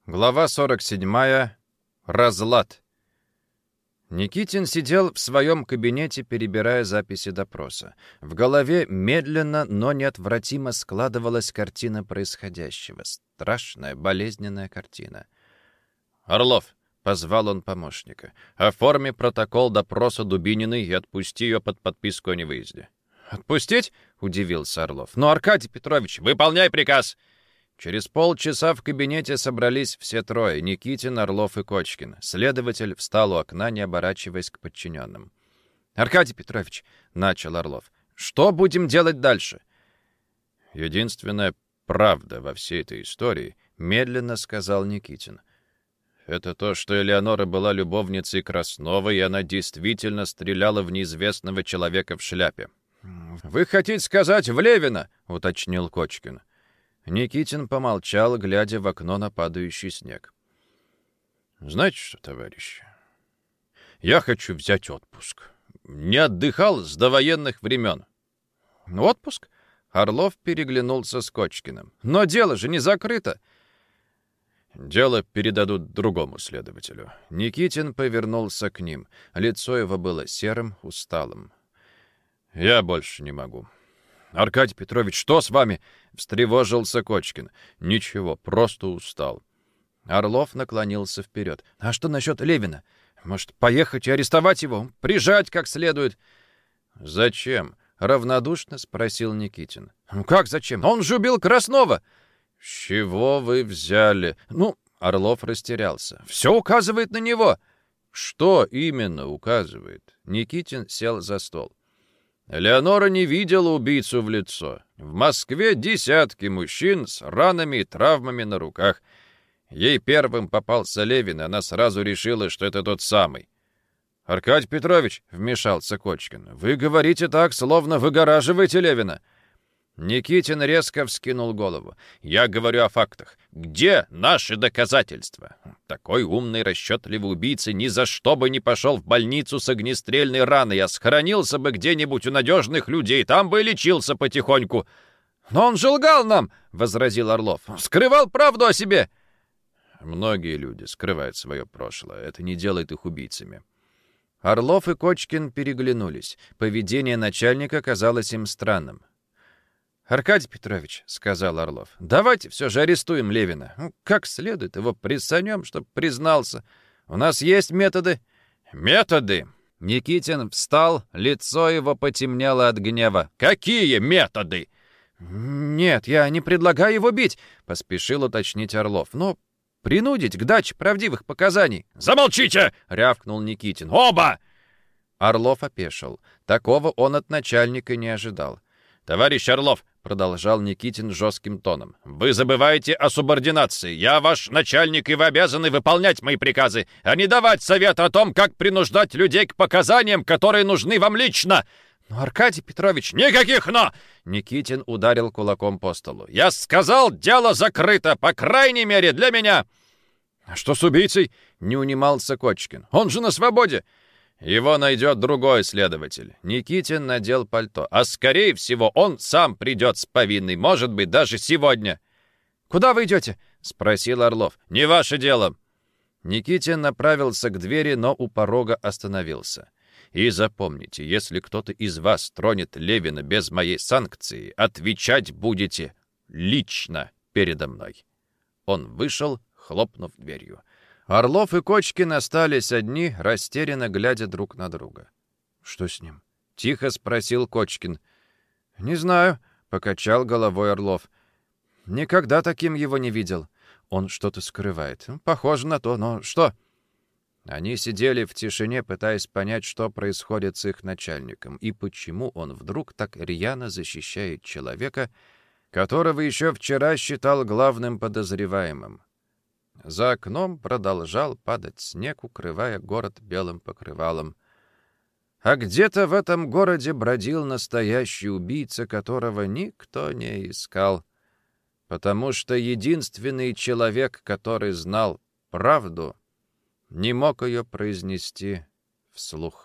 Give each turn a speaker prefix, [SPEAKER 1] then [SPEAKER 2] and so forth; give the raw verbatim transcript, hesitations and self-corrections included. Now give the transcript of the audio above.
[SPEAKER 1] Глава сорок седьмая. Разлад. Никитин сидел в своем кабинете, перебирая записи допроса. В голове медленно, но неотвратимо складывалась картина происходящего. Страшная, болезненная картина. «Орлов!» — позвал он помощника. «Оформи протокол допроса Дубининой и отпусти ее под подписку о невыезде». «Отпустить?» — удивился Орлов. «Но, Аркадий Петрович, выполняй приказ!» Через полчаса в кабинете собрались все трое — Никитин, Орлов и Кочкин. Следователь встал у окна, не оборачиваясь к подчиненным. «Аркадий Петрович», — начал Орлов, — «что будем делать дальше?» «Единственная правда во всей этой истории», — медленно сказал Никитин, — «это то, что Элеонора была любовницей Краснова, и она действительно стреляла в неизвестного человека в шляпе». «Вы хотите сказать, в Левина?» — уточнил Кочкин. Никитин помолчал, глядя в окно на падающий снег. «Знаете что, товарищи, я хочу взять отпуск. Не отдыхал с довоенных времен». «Отпуск?» — Орлов переглянулся с Кочкиным. «Но дело же не закрыто». «Дело передадут другому следователю». Никитин повернулся к ним. Лицо его было серым, усталым. «Я больше не могу». «Аркадий Петрович, что с вами?» — встревожился Кочкин. «Ничего, просто устал». Орлов наклонился вперед. «А что насчет Левина? Может, поехать и арестовать его? Прижать как следует?» «Зачем?» — равнодушно спросил Никитин. «Ну как зачем? Он же убил Краснова!» «С чего вы взяли?» «Ну...» — Орлов растерялся. «Все указывает на него!» «Что именно указывает?» Никитин сел за стол. Элеонора не видела убийцу в лицо. В Москве десятки мужчин с ранами и травмами на руках. Ей первым попался Левин, и она сразу решила, что это тот самый. «Аркадий Петрович», — вмешался Кочкин, — «вы говорите так, словно выгораживаете Левина». Никитин резко вскинул голову. «Я говорю о фактах. Где наши доказательства? Такой умный, расчетливый убийца ни за что бы не пошел в больницу с огнестрельной раной, а схоронился бы где-нибудь у надежных людей, там бы и лечился потихоньку». «Но он же лгал нам!» — возразил Орлов. «Скрывал правду о себе!» «Многие люди скрывают свое прошлое. Это не делает их убийцами». Орлов и Кочкин переглянулись. Поведение начальника казалось им странным. «Аркадий Петрович», — сказал Орлов, — «давайте все же арестуем Левина. Ну, как следует его прессанем, чтоб признался. У нас есть методы». «Методы?» Никитин встал, лицо его потемнело от гнева. «Какие методы?» «Нет, я не предлагаю его бить», — поспешил уточнить Орлов. «Но принудить к даче правдивых показаний».
[SPEAKER 2] «Замолчите!» —
[SPEAKER 1] рявкнул Никитин.
[SPEAKER 2] «Оба!»
[SPEAKER 1] Орлов опешил. Такого он от начальника не ожидал.
[SPEAKER 2] «Товарищ Орлов», — продолжал Никитин жестким тоном, — «вы забываете о субординации. Я ваш начальник, и вы обязаны выполнять мои приказы, а не давать совет о том, как принуждать людей к показаниям, которые нужны вам лично».
[SPEAKER 1] «Но, Аркадий Петрович...»
[SPEAKER 2] «Никаких «но!» — Никитин ударил кулаком по столу. «Я сказал, дело закрыто, по крайней мере, для меня».
[SPEAKER 1] «А что с убийцей?» — не унимался Кочкин. «Он же на свободе».
[SPEAKER 2] «Его найдет другой следователь». Никитин надел пальто. «А скорее всего, он сам придет с повинной. Может быть, даже сегодня».
[SPEAKER 1] «Куда вы идете?»
[SPEAKER 2] — спросил Орлов. «Не ваше дело».
[SPEAKER 1] Никитин направился к двери, но у порога остановился.
[SPEAKER 2] «И запомните, если кто-то из вас тронет Левина без моей санкции, отвечать будете лично передо мной». Он вышел, хлопнув дверью.
[SPEAKER 1] Орлов и Кочкин остались одни, растерянно глядя друг на друга. «Что с ним?» — тихо спросил Кочкин. «Не знаю», — покачал головой Орлов. «Никогда таким его не видел. Он что-то скрывает. Похоже на то, но что?» Они сидели в тишине, пытаясь понять, что происходит с их начальником, и почему он вдруг так рьяно защищает человека, которого еще вчера считал главным подозреваемым. За окном продолжал падать снег, укрывая город белым покрывалом. А где-то в этом городе бродил настоящий убийца, которого никто не искал, потому что единственный человек, который знал правду, не мог ее произнести вслух.